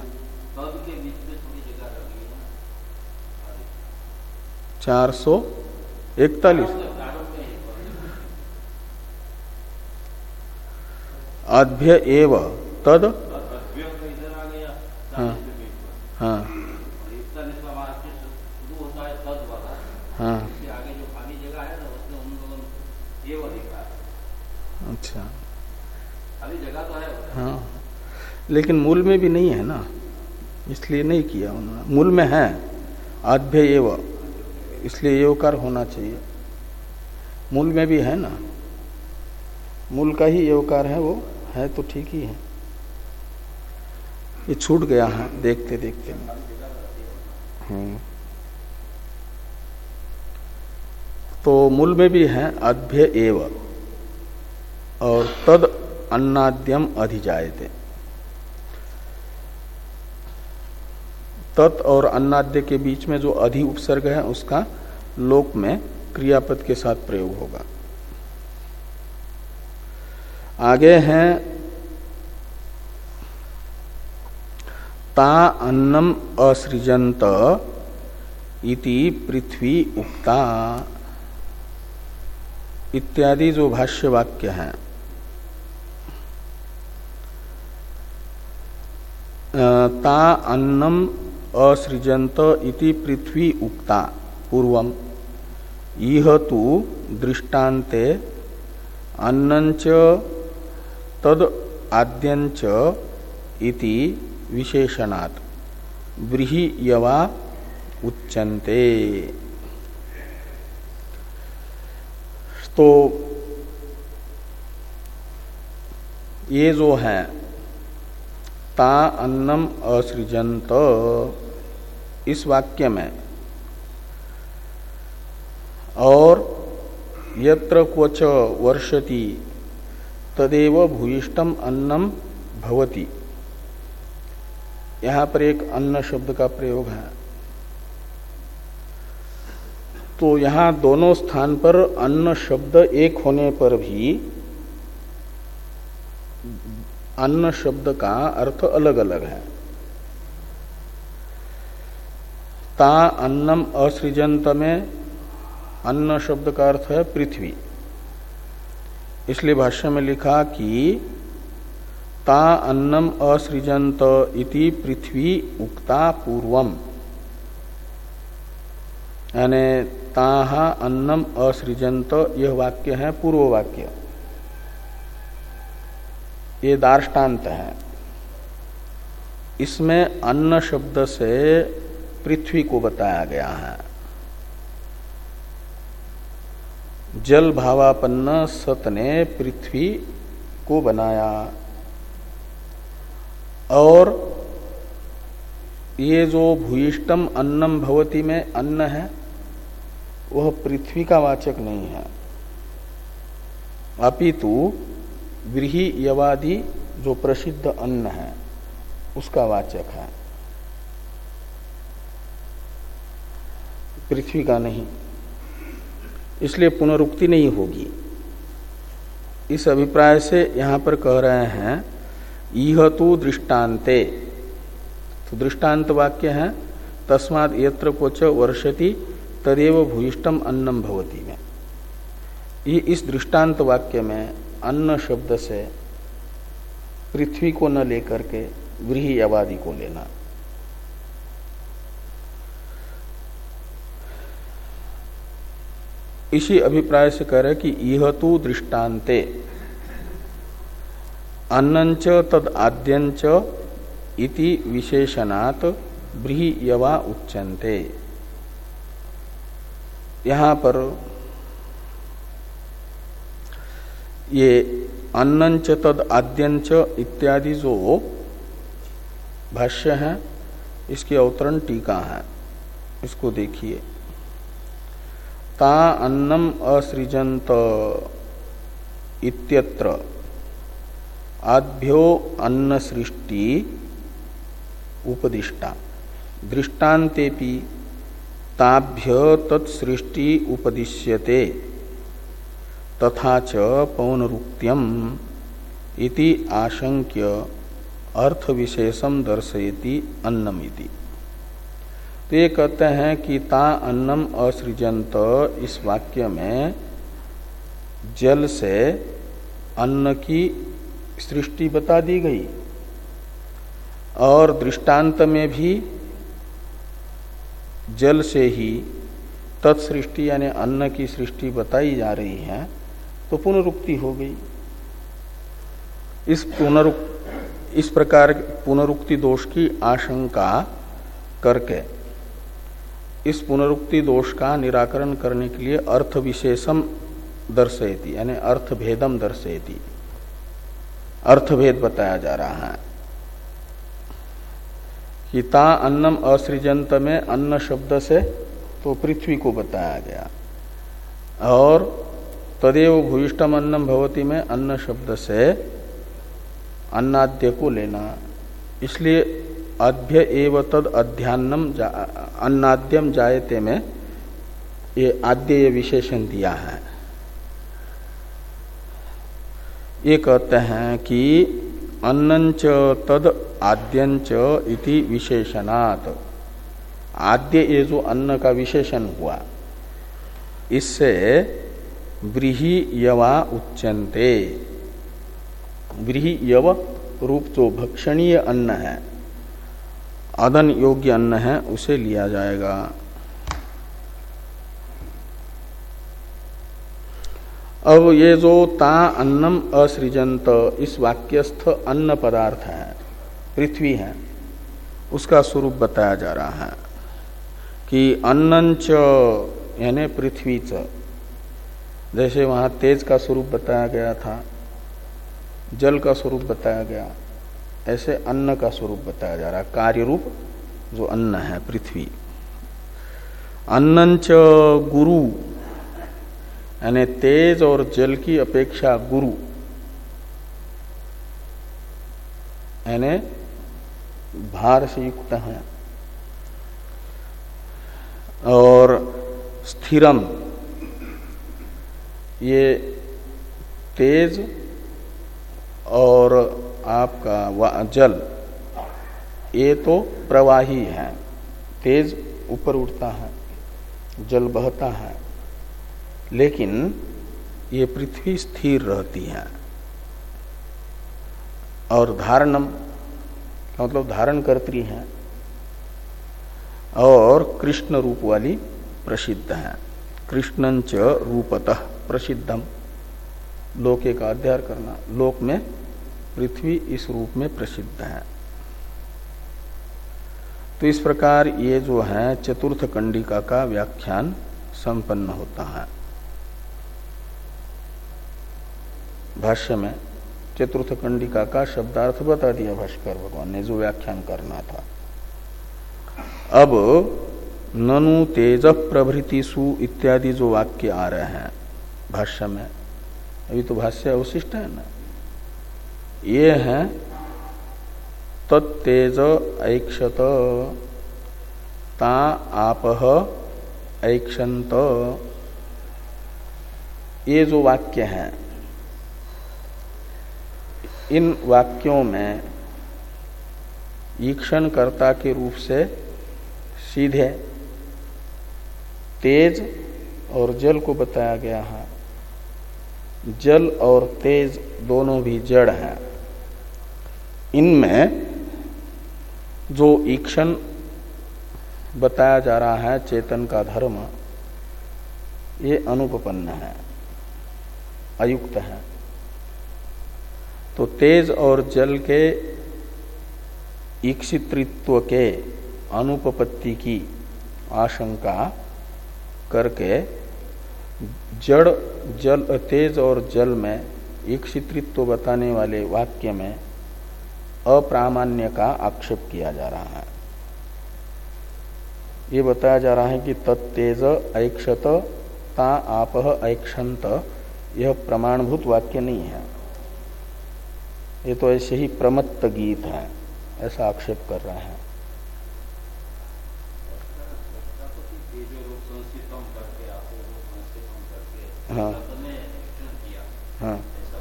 चार सौ इकतालीस। अभ्य एव तद, हाँ हाँ हाँ, अच्छा, हाँ, लेकिन मूल में भी नहीं है ना, इसलिए नहीं किया उन्होंने। मूल में है आभ्य एव, इसलिए एवकार होना चाहिए। मूल में भी है ना, मूल का ही एवकार है, वो है तो ठीक ही है। ये छूट गया है देखते देखते। हम्म, तो मूल में भी है अभ्य एव और तद अन्नाद्यम अधिजायते। तत् और अन्नाद्य के बीच में जो अधि उपसर्ग है उसका लोक में क्रियापद के साथ प्रयोग होगा। आगे हैं ता अन्नम असृजंत इति पृथ्वी उक्ता इत्यादि जो भाष्य वाक्य हैं, ता अन्नम असृजंत इति पृथ्वी उक्ता पूर्वम, इह तु दृष्टान्ते अन्नंच तद आद्यंच इति विशेषणात् व्रीहियवा उच्यन्ते। तो ये जो है ता अन्नम असृजंत, इस वाक्य में और यत्र क्वच वर्षति तदेव भूयिष्ठम अन्नम भवति, यहां पर एक अन्न शब्द का प्रयोग है। तो यहां दोनों स्थान पर अन्न शब्द एक होने पर भी अन्न शब्द का अर्थ अलग अलग है। ता अन्नम असृजंत में अन्न शब्द का अर्थ है पृथ्वी। इसलिए भाष्य में लिखा कि ता अन्नम असृजंत इति पृथ्वी उक्ता पूर्वम, यानी ताहा अन्नम असृजंत यह वाक्य है पूर्व वाक्य, ये दार्ष्टान्त है। इसमें अन्न शब्द से पृथ्वी को बताया गया है। जल भावापन्न सत ने पृथ्वी को बनाया, और ये जो भूयिष्टम अन्नम भवति में अन्न है वह पृथ्वी का वाचक नहीं है, अपितु व्रीहि यवादि जो प्रसिद्ध अन्न है उसका वाचक है, पृथ्वी का नहीं। इसलिए पुनरुक्ति नहीं होगी। इस अभिप्राय से यहां पर कह रहे हैं इह तु दृष्टान्ते, तो दृष्टांत वाक्य है तस्माद् यत्र कोच वर्षति तदेव भूयिष्टम अन्नम भवति में। ये इस दृष्टांत वाक्य में अन्न शब्द से पृथ्वी को न लेकर के व्रीहि यवादि को लेना। इसी अभिप्राय से कह रहे कि इह तु दृष्टान्ते अन्नंच तद आद्यंच इति विशेषणात् व्रीहि यवा उच्यन्ते। यहां पर ये अन्नंच तद आद्यंच इत्यादि जो भाष्य है इसकी अवतरण टीका है, इसको देखिए। ता अन्नम असृजंत इत्यत्र आद्भ्यो अन्न सृष्टि उपदिष्टा दृष्टान्तेपि ताभ्य तत्सृष्टि उपदिश्यते तथा च पौनरुक्त्यम इति आशंक्य अर्थ विशेषम दर्शयति अन्नमिति। तो ये कहते हैं कि ता अन्नम असृजंत इस वाक्य में जल से अन्न की सृष्टि बता दी गई, और दृष्टांत में भी जल से ही तत्सृष्टि यानी अन्न की सृष्टि बताई जा रही है, तो पुनरुक्ति हो गई। इस पुनरुक्ति इस प्रकार पुनरुक्ति दोष की आशंका करके इस पुनरुक्ति दोष का निराकरण करने के लिए अर्थ विशेषम दर्शयति यानी अर्थभेदम दर्शयति, अर्थभेद बताया जा रहा है कि ता अन्नम असृजंत में अन्न शब्द से तो पृथ्वी को बताया गया, और तदेव भूयिष्टम अन्नम भवति में अन्न शब्द से अन्नाद्य को लेना। इसलिए अभ्य एव तद अध्यान्नम जा, अन्नाद्यम जायते में ये आद्य विशेषण दिया है। ये कहते हैं कि अन्नंच तद आद्यंच इति विशेषणात्, आद्य ये जो अन्न का विशेषण हुआ इससे व्रीहि यवा उच्यन्ते। व्रीहि यव रूप जो भक्षणीय अन्न है, अदन योग्य अन्न है, उसे लिया जाएगा। अब ये जो ता अन्नम असृजंत इस वाक्यस्थ अन्न पदार्थ है, पृथ्वी है, उसका स्वरूप बताया जा रहा है कि अन्नंच यानी पृथ्वी च, जैसे वहां तेज का स्वरूप बताया गया था, जल का स्वरूप बताया गया, ऐसे अन्न का स्वरूप बताया जा रहा है, कार्य रूप जो अन्न है पृथ्वी। अन्नंच गुरु यानी तेज और जल की अपेक्षा गुरु यानी भार से युक्त है, और स्थिरम ये तेज और आपका जल ये तो प्रवाही है, तेज ऊपर उठता है, जल बहता है, लेकिन ये पृथ्वी स्थिर रहती है। और धारणम मतलब धारण करती है और कृष्ण रूप वाली प्रसिद्ध है। कृष्णंच रूपतः प्रसिद्धम, लोके का अध्ययन करना, लोक में पृथ्वी इस रूप में प्रसिद्ध है। तो इस प्रकार ये जो है चतुर्थ कंडिका का व्याख्यान संपन्न होता है। भाष्य में चतुर्थ कंडिका का शब्दार्थ बता दिया भाष्कर भगवान ने, जो व्याख्यान करना था। अब ननु तेज प्रभृतिषु इत्यादि जो वाक्य आ रहे हैं भाष्य में, अभी तो भाष्य अवशिष्ट है ना, ये है तत्तेज ऐक्षत ता आपह ऐक्षंत, ये जो वाक्य हैं, इन वाक्यों में ईक्षण कर्ता के रूप से सीधे तेज और जल को बताया गया है। जल और तेज दोनों भी जड़ हैं। इनमें जो ईक्षण बताया जा रहा है चेतन का धर्म, ये अनुपपन्न है, अयुक्त है। तो तेज और जल के ईक्षितृत्व के अनुपपत्ति की आशंका करके जड़ जल तेज और जल में ईक्षितृत्व बताने वाले वाक्य में अप्रामाण्य का आक्षेप किया जा रहा है। ये बताया जा रहा है कि तत्तेज ऐक्षत ता आपह ऐक्षंत, यह प्रमाणभूत वाक्य नहीं है, ये तो ऐसे ही प्रमत्त गीत है, ऐसा आक्षेप कर रहा है। हाँ हाँ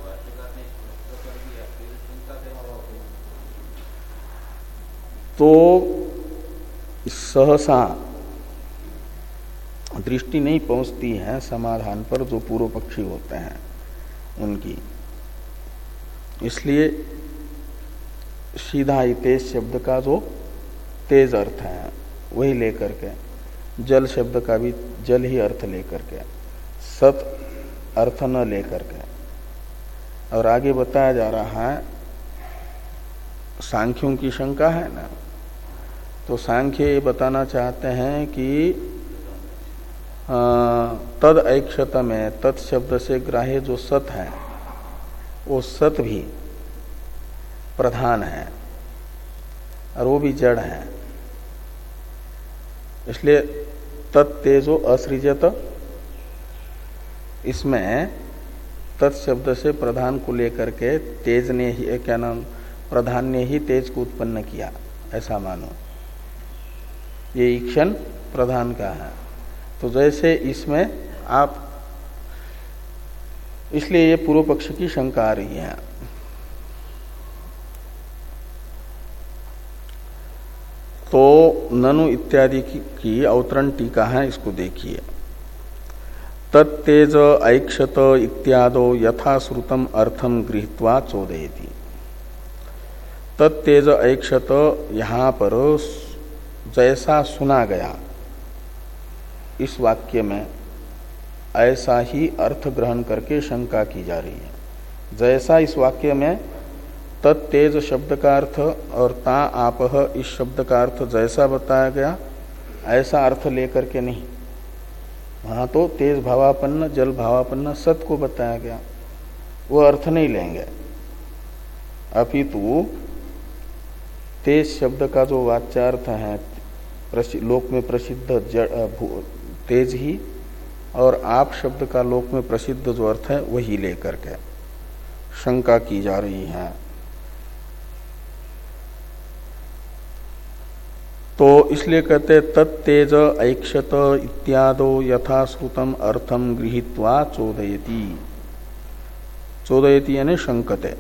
तो सहसा दृष्टि नहीं पहुंचती है समाधान पर जो पूर्व पक्षी होते हैं उनकी, इसलिए सीधा ही तेज शब्द का जो तेज अर्थ है वही लेकर के, जल शब्द का भी जल ही अर्थ लेकर के, सत अर्थ न लेकर के। और आगे बताया जा रहा है, सांख्यों की शंका है ना, तो सांख्य ये बताना चाहते हैं कि तद ऐक्षत में तत् शब्द से ग्राह्य जो सत है वो सत भी प्रधान है और वो भी जड़ है। इसलिए तत्तेजो असृजत, इसमें तत्शब्द से प्रधान को लेकर के तेज ने ही, क्या नाम, प्रधान ने ही तेज को उत्पन्न किया, ऐसा मानो। ये ईक्षण प्रधान का है। तो जैसे इसमें आप, इसलिए ये पूर्व पक्ष की शंका आ रही है। तो ननु इत्यादि की, की अवतरण टीका है, इसको देखिए। तत्तेज ऐक्षत इत्यादो यथा श्रुतम अर्थम गृहीत्वा चोदयति। तत्तेज ऐक्षत, यहां पर जैसा सुना गया इस वाक्य में ऐसा ही अर्थ ग्रहण करके शंका की जा रही है। जैसा इस वाक्य में तत्तेज शब्द का अर्थ और ता आपह इस शब्द का अर्थ जैसा बताया गया, ऐसा अर्थ लेकर के नहीं। वहां तो तेज भावापन्न जल भावापन्न सत को बताया गया, वो अर्थ नहीं लेंगे। अपितु तेज शब्द का जो वाच्यार्थ है लोक में प्रसिद्ध तेज ही, और आप शब्द का लोक में प्रसिद्ध जो अर्थ है वही लेकर के शंका की जा रही है। तो इसलिए कहते तत्तेज ऐक्षत इत्यादो यथा श्रुतम अर्थम गृहीत्वा चोदयति। चोदयति यानी शंकते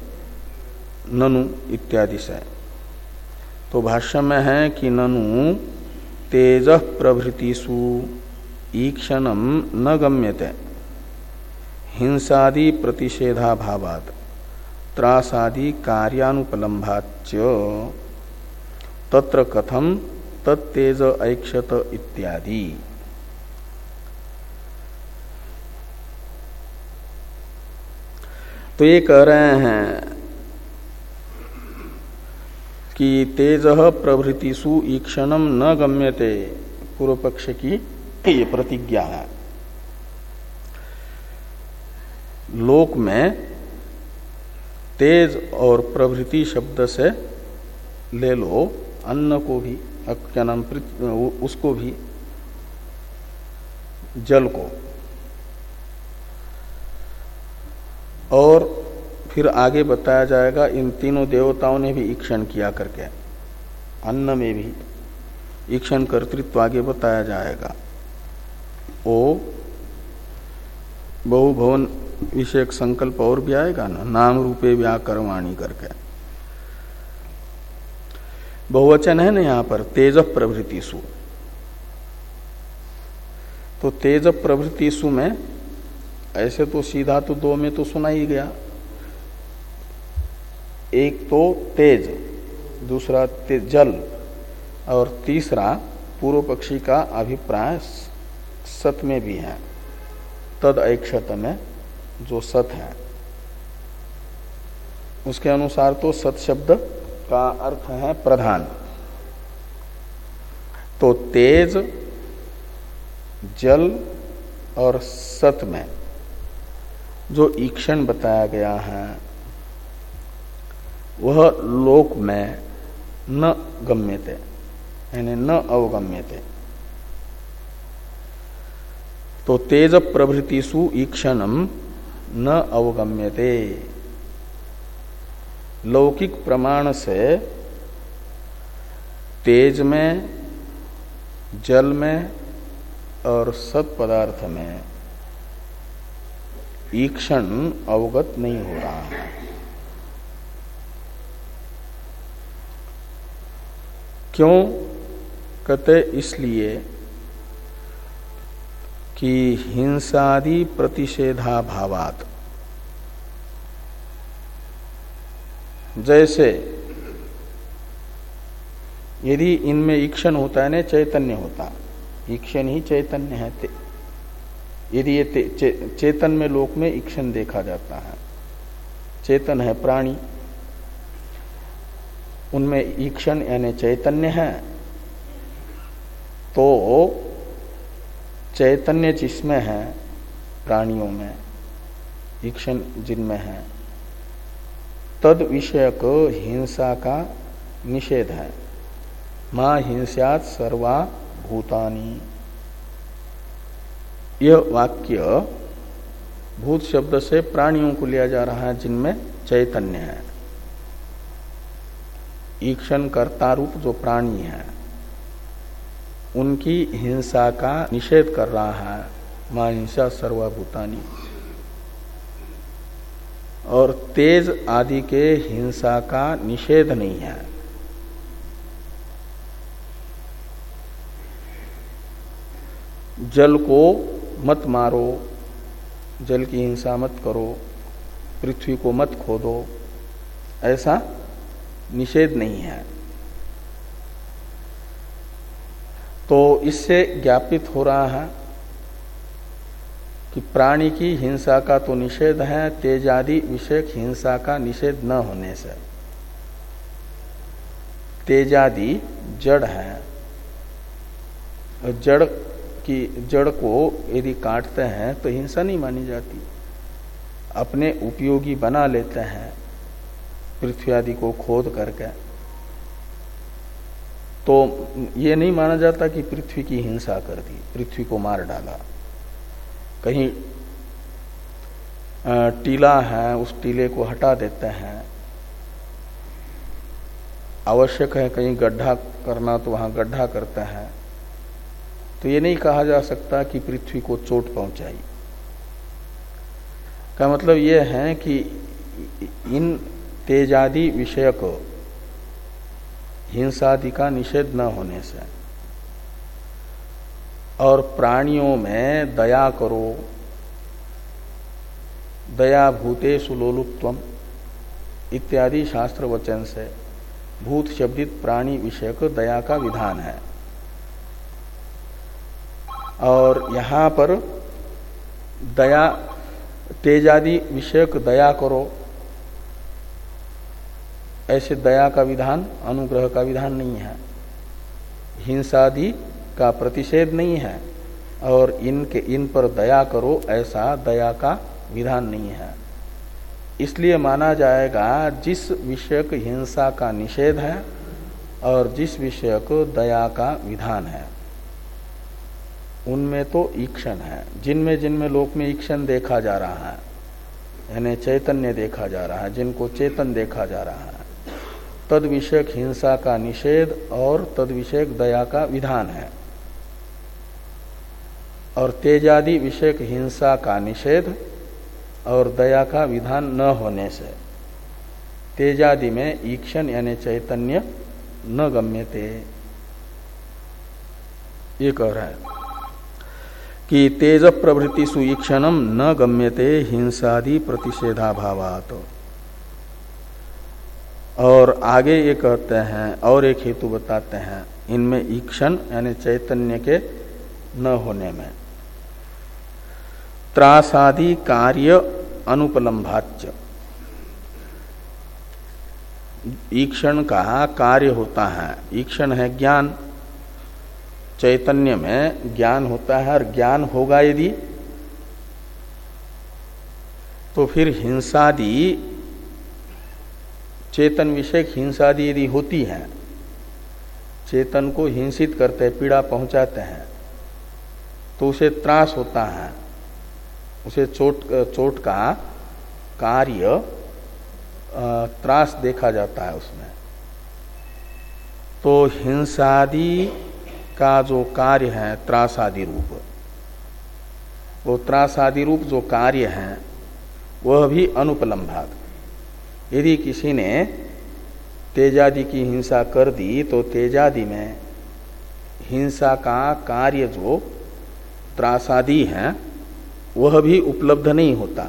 ननु इत्यादि से। तो भाष्य में है कि ननु तेज प्रभृतिषु ईक्षणम न गम्यते हिंसादि प्रतिषेधाभावात् त्रासादि कार्यानुपलम्भाच्च तत्र कथम तत्तेज ऐक्षत इत्यादि। तो ये कह रहे हैं कि तेज प्रभृतिषु ईक्षणम न गम्यते, पूर्व पक्ष की ये प्रतिज्ञा है। लोक में तेज और प्रभृति शब्द से ले लो अन्न को भी, क्या नाम, उसको भी, जल को, और फिर आगे बताया जाएगा इन तीनों देवताओं ने भी ईक्षण किया करके, अन्न में भी ईक्षण कर्तृत्व आगे बताया जाएगा। ओ बहुभवन विषयक संकल्प और भी आएगा ना, नाम रूपे व्याकरवाणी करके बहुवचन है ना यहाँ पर, तेज प्रभृतिषु। तो तेज प्रभृतिषु में ऐसे तो सीधा तो दो में तो सुना ही गया, एक तो तेज, दूसरा तेज जल, और तीसरा पूर्व पक्षी का अभिप्राय सत में भी है, तद ऐक्षत में जो सत है उसके अनुसार तो सत शब्द का अर्थ है प्रधान। तो तेज, जल और सत में जो ईक्षण बताया गया है वह लोक में न गम्यते, यानी न अवगम्यते। तो तेज प्रभृतिषु ईक्षणम न अवगम्यते, लौकिक प्रमाण से तेज में, जल में और सत पदार्थ में ईक्षण अवगत नहीं हो रहा है। क्यों कहते? इसलिए कि हिंसादि प्रतिषेधाभावात्, जैसे यदि इनमें ईक्षण होता है ना, चैतन्य होता, ईक्षण ही चैतन्य है। यदि ये चे, चेतन में लोक में ईक्षण देखा जाता है, चेतन है प्राणी, उनमें ईक्षण यानी चैतन्य है, तो चैतन्य जिसमें है प्राणियों में, ईक्षण जिनमें है, तद विषयक हिंसा का निषेध है। मां हिंस्यात् सर्वा भूतानि, यह वाक्य भूत शब्द से प्राणियों को लिया जा रहा है जिनमें चैतन्य है। ईक्षण कर्ता रूप जो प्राणी है उनकी हिंसा का निषेध कर रहा है, मां हिंसा सर्वभूतानि। और तेज आदि के हिंसा का निषेध नहीं है। जल को मत मारो, जल की हिंसा मत करो, पृथ्वी को मत खोदो, ऐसा निषेध नहीं है। तो इससे ज्ञापित हो रहा है कि प्राणी की हिंसा का तो निषेध है, तेजादि विषयक हिंसा का निषेध न होने से। तेजादि जड़ है, जड़ की जड़ को यदि काटते हैं तो हिंसा नहीं मानी जाती, अपने उपयोगी बना लेते हैं पृथ्वी आदि को खोद करके, तो ये नहीं माना जाता कि पृथ्वी की हिंसा कर दी, पृथ्वी को मार डाला। कहीं टीला है, उस टीले को हटा देते हैं, आवश्यक है कहीं गड्ढा करना तो वहां गड्ढा करते हैं, तो ये नहीं कहा जा सकता कि पृथ्वी को चोट पहुंचाई। का मतलब ये है कि इन तेजादि विषयक हिंसादि का निषेध न होने से और प्राणियों में दया करो, दया भूतेषु लोलुप्त्वम इत्यादि शास्त्र वचन से भूत शब्दित प्राणी विषयक दया का विधान है। और यहां पर दया तेजादि विषयक दया करो, ऐसे दया का विधान अनुग्रह का विधान नहीं है, हिंसादि का प्रतिषेध नहीं है, और इनके इन पर दया करो ऐसा दया का विधान नहीं है। इसलिए माना जाएगा जिस विषयक हिंसा का निषेध है और जिस विषयक दया का विधान है उनमें तो ईक्षण है। जिनमें जिनमें लोक में ईक्षण देखा जा रहा है, यानी चैतन्य देखा जा रहा है, जिनको चेतन देखा जा रहा है, तद विषयक हिंसा का निषेध और तद विषयक दया का विधान है। और तेजादि विषयक हिंसा का निषेध और दया का विधान न होने से तेजादि में ईक्षण यानी चैतन्य न गम्यते। ये कह रहा है कि तेज प्रभृति सुईक्षणम न गम्यते हिंसादि प्रतिषेधाभावात्। और आगे ये कहते हैं और एक हेतु बताते हैं इनमें ईक्षण यानी चैतन्य के न होने में, त्रासादि कार्य अनुपलम्भाच्य। ईक्षण का कार्य होता है, ईक्षण है ज्ञान, चैतन्य में ज्ञान होता है, और ज्ञान होगा यदि तो फिर हिंसादि चेतन विषयक हिंसादि यदि होती है, चेतन को हिंसित करते हैं, पीड़ा पहुंचाते हैं, तो उसे त्रास होता है, उसे चोट चोट का कार्य त्रास देखा जाता है उसमें। तो हिंसादि का जो कार्य है त्रासादि रूप, वो त्रासादि रूप जो कार्य है वह भी अनुपलम्भात। यदि किसी ने तेजादि की हिंसा कर दी तो तेजादि में हिंसा का कार्य जो त्रासादि है वह भी उपलब्ध नहीं होता।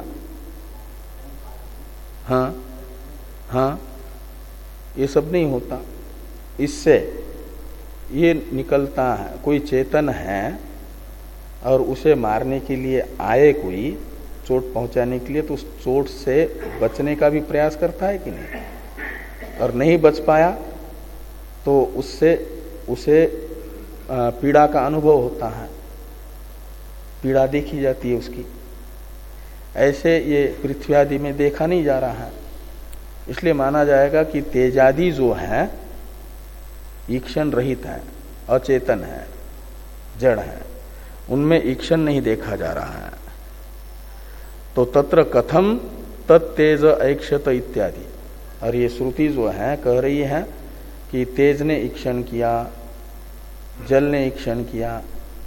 हाँ हाँ ये सब नहीं होता। इससे ये निकलता है कोई चेतन है और उसे मारने के लिए आए कोई, चोट पहुंचाने के लिए, तो उस चोट से बचने का भी प्रयास करता है कि नहीं, और नहीं बच पाया तो उससे उसे पीड़ा का अनुभव होता है, पीड़ा देखी जाती है उसकी। ऐसे ये पृथ्वी आदि में देखा नहीं जा रहा है। इसलिए माना जाएगा कि तेजादि जो है ईक्षण रहित है, अचेतन है, जड़ है, उनमें ईक्षण नहीं देखा जा रहा है। तो तत्र कथम तत्तेज ऐक्षत इत्यादि। और ये श्रुति जो है कह रही है कि तेज ने ईक्षण किया, जल ने ईक्षण किया।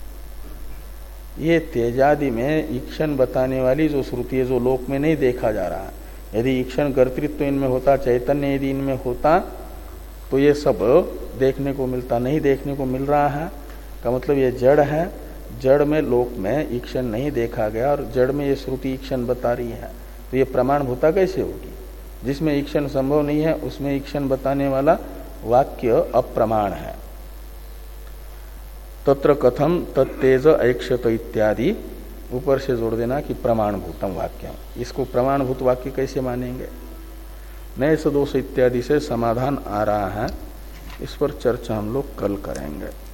ये तेजादि में ईक्षण बताने वाली जो श्रुति है जो लोक में नहीं देखा जा रहा है, यदि ईक्षण कर्तृत्व इनमें होता, चैतन्य यदि इनमें होता, तो ये सब देखने को मिलता। नहीं देखने को मिल रहा है का मतलब ये जड़ है, जड़ में लोक में ईक्षण नहीं देखा गया, और जड़ में ये श्रुति ईक्षण बता रही है, तो ये प्रमाण भूता कैसे होगी? जिसमें ईक्षण संभव नहीं है उसमें ईक्षण बताने वाला वाक्य अप्रमाण है। तत्र कथम तत्तेज ऐक्षत इत्यादि ऊपर से जोड़ देना कि प्रमाण भूतम वाक्य। इसको प्रमाणभूत वाक्य कैसे मानेंगे? नए सदोष इत्यादि से समाधान आ रहा है, इस पर चर्चा हम लोग कल करेंगे।